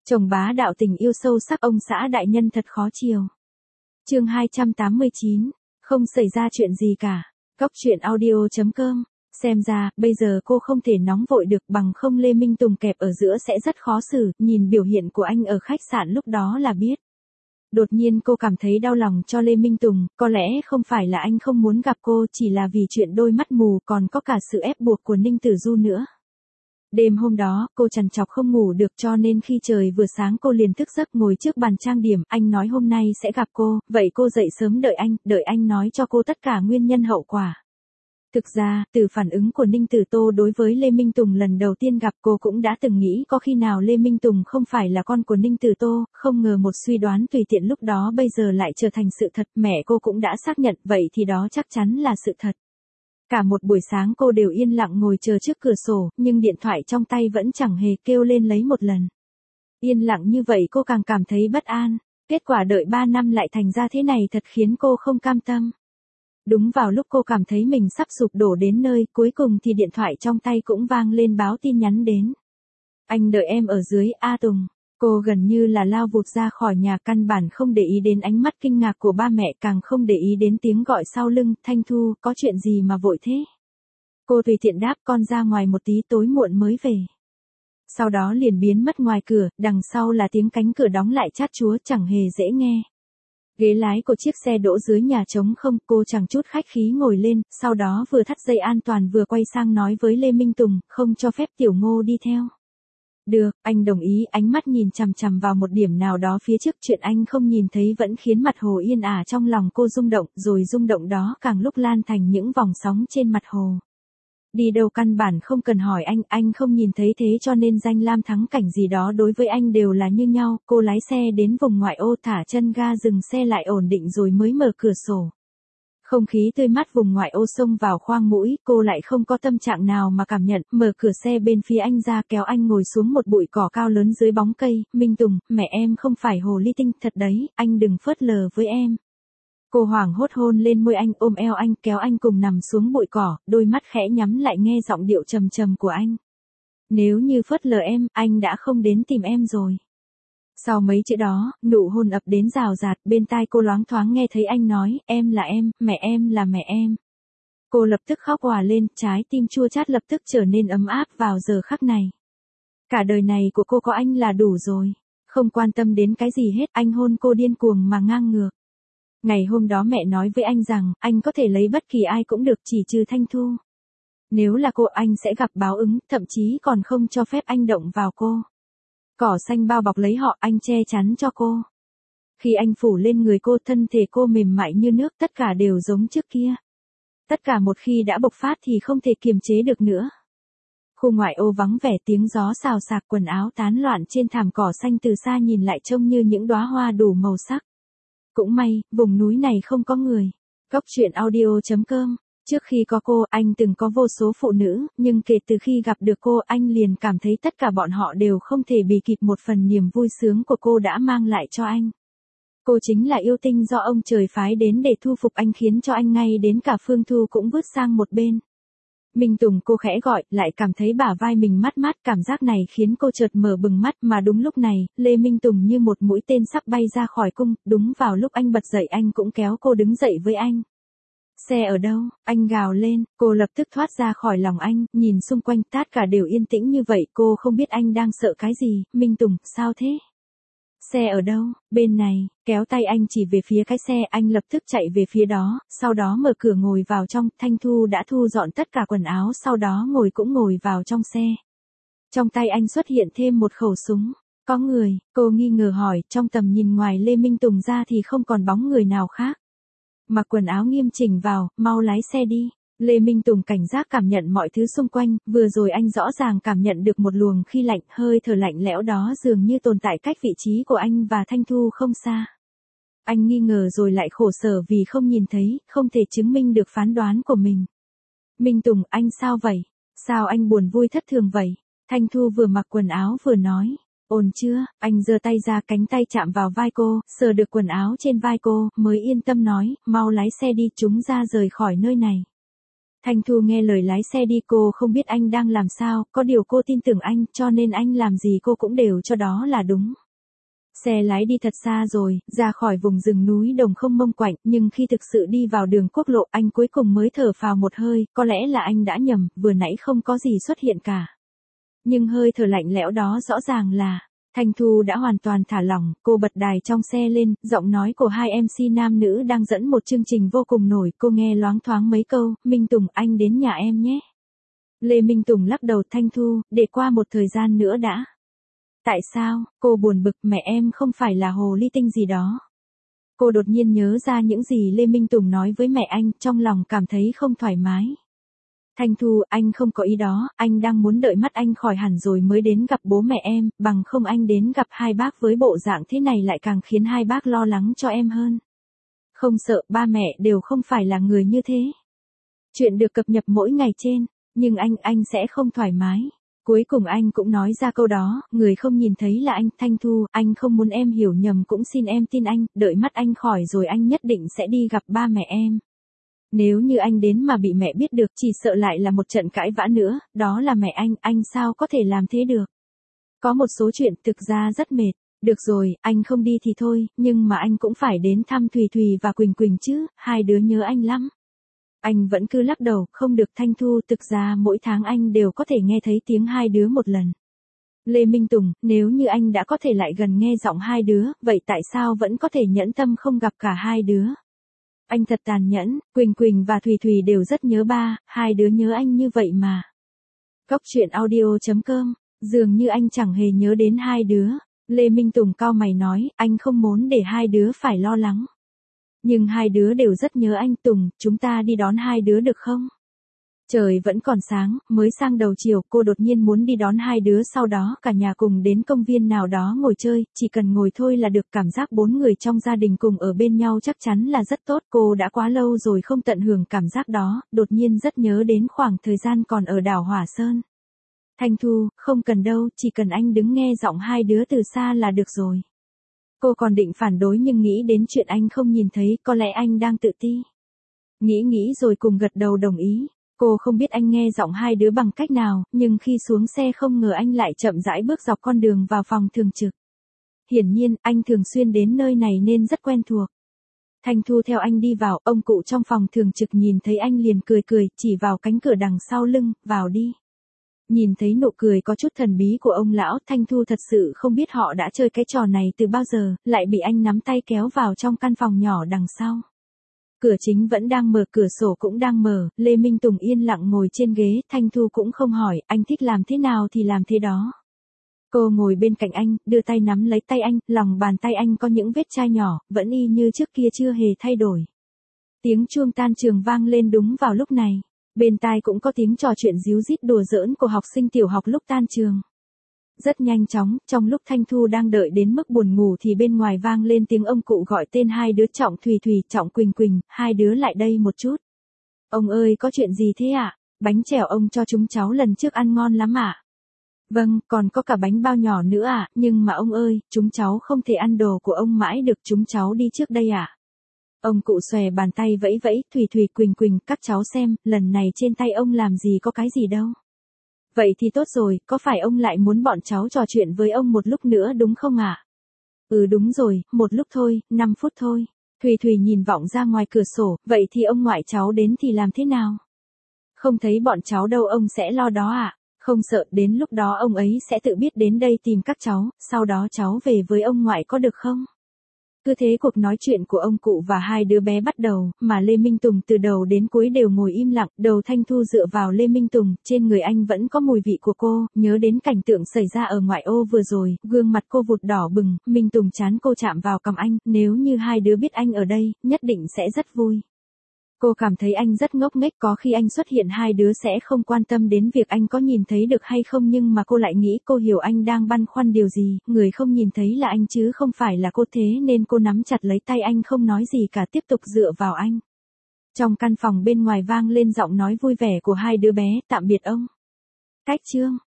Chồng bá đạo tình yêu sâu sắc ông xã đại nhân thật khó chiều. Chương 289, không xảy ra chuyện gì cả. Góc truyện audio.com. Xem ra, bây giờ cô không thể nóng vội được, bằng không Lê Minh Tùng kẹp ở giữa sẽ rất khó xử, nhìn biểu hiện của anh ở khách sạn lúc đó là biết. Đột nhiên cô cảm thấy đau lòng cho Lê Minh Tùng, có lẽ không phải là anh không muốn gặp cô, chỉ là vì chuyện đôi mắt mù, còn có cả sự ép buộc của Ninh Tử Du nữa. Đêm hôm đó, cô trằn trọc không ngủ được, cho nên khi trời vừa sáng cô liền thức giấc ngồi trước bàn trang điểm. Anh nói hôm nay sẽ gặp cô, vậy cô dậy sớm đợi anh nói cho cô tất cả nguyên nhân hậu quả. Thực ra, từ phản ứng của Ninh Tử Tô đối với Lê Minh Tùng lần đầu tiên gặp, cô cũng đã từng nghĩ có khi nào Lê Minh Tùng không phải là con của Ninh Tử Tô, không ngờ một suy đoán tùy tiện lúc đó bây giờ lại trở thành sự thật. Mẹ cô cũng đã xác nhận, vậy thì đó chắc chắn là sự thật. Cả một buổi sáng cô đều yên lặng ngồi chờ trước cửa sổ, nhưng điện thoại trong tay vẫn chẳng hề kêu lên lấy một lần. Yên lặng như vậy cô càng cảm thấy bất an, kết quả đợi 3 năm lại thành ra thế này thật khiến cô không cam tâm. Đúng vào lúc cô cảm thấy mình sắp sụp đổ đến nơi, cuối cùng thì điện thoại trong tay cũng vang lên báo tin nhắn đến. Anh đợi em ở dưới, A Tùng. Cô gần như là lao vụt ra khỏi nhà, căn bản không để ý đến ánh mắt kinh ngạc của ba mẹ, càng không để ý đến tiếng gọi sau lưng. Thanh Thu, có chuyện gì mà vội thế? Cô tùy tiện đáp, con ra ngoài một tí, tối muộn mới về. Sau đó liền biến mất ngoài cửa, đằng sau là tiếng cánh cửa đóng lại chát chúa, chẳng hề dễ nghe. Ghế lái của chiếc xe đỗ dưới nhà trống không, cô chẳng chút khách khí ngồi lên, sau đó vừa thắt dây an toàn vừa quay sang nói với Lê Minh Tùng, không cho phép Tiểu Ngô đi theo. Được, anh đồng ý. Ánh mắt nhìn chằm chằm vào một điểm nào đó phía trước, chuyện anh không nhìn thấy vẫn khiến mặt hồ yên ả trong lòng cô rung động, rồi rung động đó càng lúc lan thành những vòng sóng trên mặt hồ. Đi đâu căn bản không cần hỏi anh không nhìn thấy, thế cho nên danh lam thắng cảnh gì đó đối với anh đều là như nhau. Cô lái xe đến vùng ngoại ô, thả chân ga dừng xe lại ổn định rồi mới mở cửa sổ. Không khí tươi mát vùng ngoại ô xông vào khoang mũi, cô lại không có tâm trạng nào mà cảm nhận, mở cửa xe bên phía anh ra, kéo anh ngồi xuống một bụi cỏ cao lớn dưới bóng cây. Minh Tùng, mẹ em không phải hồ ly tinh thật đấy, anh đừng phớt lờ với em. Cô hoảng hốt hôn lên môi anh, ôm eo anh, kéo anh cùng nằm xuống bụi cỏ, đôi mắt khẽ nhắm lại nghe giọng điệu trầm trầm của anh. Nếu như phớt lờ em, anh đã không đến tìm em rồi. Sau mấy chữ đó, nụ hôn ập đến rào rạt, bên tai cô loáng thoáng nghe thấy anh nói, em là em, mẹ em là mẹ em. Cô lập tức khóc òa lên, trái tim chua chát lập tức trở nên ấm áp vào giờ khắc này. Cả đời này của cô có anh là đủ rồi, không quan tâm đến cái gì hết, anh hôn cô điên cuồng mà ngang ngược. Ngày hôm đó mẹ nói với anh rằng, anh có thể lấy bất kỳ ai cũng được chỉ trừ Thanh Thu. Nếu là cô anh sẽ gặp báo ứng, thậm chí còn không cho phép anh động vào cô. Cỏ xanh bao bọc lấy họ, anh che chắn cho cô. Khi anh phủ lên người cô, thân thể cô mềm mại như nước, tất cả đều giống trước kia. Tất cả một khi đã bộc phát thì không thể kiềm chế được nữa. Khu ngoại ô vắng vẻ, tiếng gió xào xạc, quần áo tán loạn trên thảm cỏ xanh, từ xa nhìn lại trông như những đóa hoa đủ màu sắc. Cũng may, vùng núi này không có người. Góc truyện audio.com. Trước khi có cô, anh từng có vô số phụ nữ, nhưng kể từ khi gặp được cô, anh liền cảm thấy tất cả bọn họ đều không thể bì kịp một phần niềm vui sướng của cô đã mang lại cho anh. Cô chính là yêu tinh do ông trời phái đến để thu phục anh, khiến cho anh ngay đến cả Phương Thu cũng vứt sang một bên. Minh Tùng, cô khẽ gọi, lại cảm thấy bả vai mình mát mát, cảm giác này khiến cô chợt mở bừng mắt, mà đúng lúc này, Lê Minh Tùng như một mũi tên sắp bay ra khỏi cung, đúng vào lúc anh bật dậy anh cũng kéo cô đứng dậy với anh. Xe ở đâu? Anh gào lên, cô lập tức thoát ra khỏi lòng anh, nhìn xung quanh, tất cả đều yên tĩnh như vậy, cô không biết anh đang sợ cái gì. Minh Tùng, sao thế? Xe ở đâu? Bên này, kéo tay anh chỉ về phía cái xe, anh lập tức chạy về phía đó, sau đó mở cửa ngồi vào trong. Thanh Thu đã thu dọn tất cả quần áo, sau đó cũng ngồi vào trong xe. Trong tay anh xuất hiện thêm một khẩu súng. Có người, cô nghi ngờ hỏi, trong tầm nhìn ngoài Lê Minh Tùng ra thì không còn bóng người nào khác. Mặc quần áo nghiêm chỉnh vào, mau lái xe đi. Lê Minh Tùng cảnh giác cảm nhận mọi thứ xung quanh, vừa rồi anh rõ ràng cảm nhận được một luồng khí lạnh, hơi thở lạnh lẽo đó dường như tồn tại cách vị trí của anh và Thanh Thu không xa. Anh nghi ngờ rồi lại khổ sở vì không nhìn thấy, không thể chứng minh được phán đoán của mình. Minh Tùng, anh sao vậy? Sao anh buồn vui thất thường vậy? Thanh Thu vừa mặc quần áo vừa nói. Ổn chưa? Anh giơ tay ra, cánh tay chạm vào vai cô, sờ được quần áo trên vai cô, mới yên tâm nói, mau lái xe đi, chúng ra rời khỏi nơi này. Thanh Thu nghe lời lái xe đi, cô không biết anh đang làm sao, có điều cô tin tưởng anh, cho nên anh làm gì cô cũng đều cho đó là đúng. Xe lái đi thật xa rồi, ra khỏi vùng rừng núi đồng không mông quạnh, nhưng khi thực sự đi vào đường quốc lộ, anh cuối cùng mới thở phào một hơi, có lẽ là anh đã nhầm, vừa nãy không có gì xuất hiện cả. Nhưng hơi thở lạnh lẽo đó rõ ràng là, Thanh Thu đã hoàn toàn thả lỏng, cô bật đài trong xe lên, giọng nói của hai MC nam nữ đang dẫn một chương trình vô cùng nổi, cô nghe loáng thoáng mấy câu, Minh Tùng anh đến nhà em nhé. Lê Minh Tùng lắc đầu, Thanh Thu, để qua một thời gian nữa đã. Tại sao, cô buồn bực, mẹ em không phải là hồ ly tinh gì đó. Cô đột nhiên nhớ ra những gì Lê Minh Tùng nói với mẹ anh, trong lòng cảm thấy không thoải mái. Thanh Thu, anh không có ý đó, anh đang muốn đợi mắt anh khỏi hẳn rồi mới đến gặp bố mẹ em, bằng không anh đến gặp hai bác với bộ dạng thế này lại càng khiến hai bác lo lắng cho em hơn. Không sợ, ba mẹ đều không phải là người như thế. Chuyện được cập nhật mỗi ngày trên, nhưng anh sẽ không thoải mái. Cuối cùng anh cũng nói ra câu đó, người không nhìn thấy là anh. Thanh Thu, anh không muốn em hiểu nhầm, cũng xin em tin anh, đợi mắt anh khỏi rồi anh nhất định sẽ đi gặp ba mẹ em. Nếu như anh đến mà bị mẹ biết được, chỉ sợ lại là một trận cãi vã nữa, đó là mẹ anh sao có thể làm thế được. Có một số chuyện thực ra rất mệt. Được rồi, anh không đi thì thôi, nhưng mà anh cũng phải đến thăm Thùy Thùy và Quỳnh Quỳnh chứ, hai đứa nhớ anh lắm. Anh vẫn cứ lắc đầu, không được Thanh Thu, thực ra mỗi tháng anh đều có thể nghe thấy tiếng hai đứa một lần. Lê Minh Tùng, nếu như anh đã có thể lại gần nghe giọng hai đứa, vậy tại sao vẫn có thể nhẫn tâm không gặp cả hai đứa? Anh thật tàn nhẫn, Quỳnh Quỳnh và Thùy Thùy đều rất nhớ ba, hai đứa nhớ anh như vậy mà. Cóc truyện audio.com, dường như anh chẳng hề nhớ đến hai đứa. Lê Minh Tùng cau mày nói, anh không muốn để hai đứa phải lo lắng. Nhưng hai đứa đều rất nhớ anh. Tùng, chúng ta đi đón hai đứa được không? Trời vẫn còn sáng, mới sang đầu chiều, cô đột nhiên muốn đi đón hai đứa, sau đó cả nhà cùng đến công viên nào đó ngồi chơi, chỉ cần ngồi thôi là được. Cảm giác bốn người trong gia đình cùng ở bên nhau chắc chắn là rất tốt, cô đã quá lâu rồi không tận hưởng cảm giác đó, đột nhiên rất nhớ đến khoảng thời gian còn ở đảo Hỏa Sơn. Thanh Thu, không cần đâu, chỉ cần anh đứng nghe giọng hai đứa từ xa là được rồi. Cô còn định phản đối nhưng nghĩ đến chuyện anh không nhìn thấy, có lẽ anh đang tự ti. Nghĩ rồi cùng gật đầu đồng ý. Cô không biết anh nghe giọng hai đứa bằng cách nào, nhưng khi xuống xe không ngờ anh lại chậm rãi bước dọc con đường vào phòng thường trực. Hiển nhiên, anh thường xuyên đến nơi này nên rất quen thuộc. Thanh Thu theo anh đi vào, ông cụ trong phòng thường trực nhìn thấy anh liền cười, chỉ vào cánh cửa đằng sau lưng, vào đi. Nhìn thấy nụ cười có chút thần bí của ông lão, Thanh Thu thật sự không biết họ đã chơi cái trò này từ bao giờ, lại bị anh nắm tay kéo vào trong căn phòng nhỏ đằng sau. Cửa chính vẫn đang mở, cửa sổ cũng đang mở, Lê Minh Tùng yên lặng ngồi trên ghế, Thanh Thu cũng không hỏi, anh thích làm thế nào thì làm thế đó. Cô ngồi bên cạnh anh, đưa tay nắm lấy tay anh, lòng bàn tay anh có những vết chai nhỏ, vẫn y như trước kia chưa hề thay đổi. Tiếng chuông tan trường vang lên đúng vào lúc này. Bên tai cũng có tiếng trò chuyện ríu rít đùa giỡn của học sinh tiểu học lúc tan trường. Rất nhanh chóng, trong lúc Thanh Thu đang đợi đến mức buồn ngủ thì bên ngoài vang lên tiếng ông cụ gọi tên hai đứa Trọng Thùy Thùy, Trọng Quỳnh Quỳnh, hai đứa lại đây một chút. Ông ơi, có chuyện gì thế ạ? Bánh chèo ông cho chúng cháu lần trước ăn ngon lắm ạ. Vâng, còn có cả bánh bao nhỏ nữa ạ, nhưng mà ông ơi, chúng cháu không thể ăn đồ của ông mãi được, chúng cháu đi trước đây ạ. Ông cụ xòe bàn tay vẫy vẫy, Thùy Thùy Quỳnh Quỳnh, các cháu xem, lần này trên tay ông làm gì có cái gì đâu. Vậy thì tốt rồi, có phải ông lại muốn bọn cháu trò chuyện với ông một lúc nữa đúng không ạ? Ừ đúng rồi, một lúc thôi, 5 phút thôi. Thùy Thùy nhìn vọng ra ngoài cửa sổ, vậy thì ông ngoại cháu đến thì làm thế nào? Không thấy bọn cháu đâu, ông sẽ lo đó ạ. Không sợ, đến lúc đó ông ấy sẽ tự biết đến đây tìm các cháu, sau đó cháu về với ông ngoại có được không? Cứ thế cuộc nói chuyện của ông cụ và hai đứa bé bắt đầu, mà Lê Minh Tùng từ đầu đến cuối đều ngồi im lặng, đầu Thanh Thu dựa vào Lê Minh Tùng, trên người anh vẫn có mùi vị của cô, nhớ đến cảnh tượng xảy ra ở ngoại ô vừa rồi, gương mặt cô vụt đỏ bừng, Minh Tùng chán cô chạm vào cằm anh, nếu như hai đứa biết anh ở đây, nhất định sẽ rất vui. Cô cảm thấy anh rất ngốc nghếch, có khi anh xuất hiện hai đứa sẽ không quan tâm đến việc anh có nhìn thấy được hay không, nhưng mà cô lại nghĩ cô hiểu anh đang băn khoăn điều gì, người không nhìn thấy là anh chứ không phải là cô, thế nên cô nắm chặt lấy tay anh không nói gì cả, tiếp tục dựa vào anh. Trong căn phòng bên ngoài vang lên giọng nói vui vẻ của hai đứa bé, tạm biệt ông. Cách chương.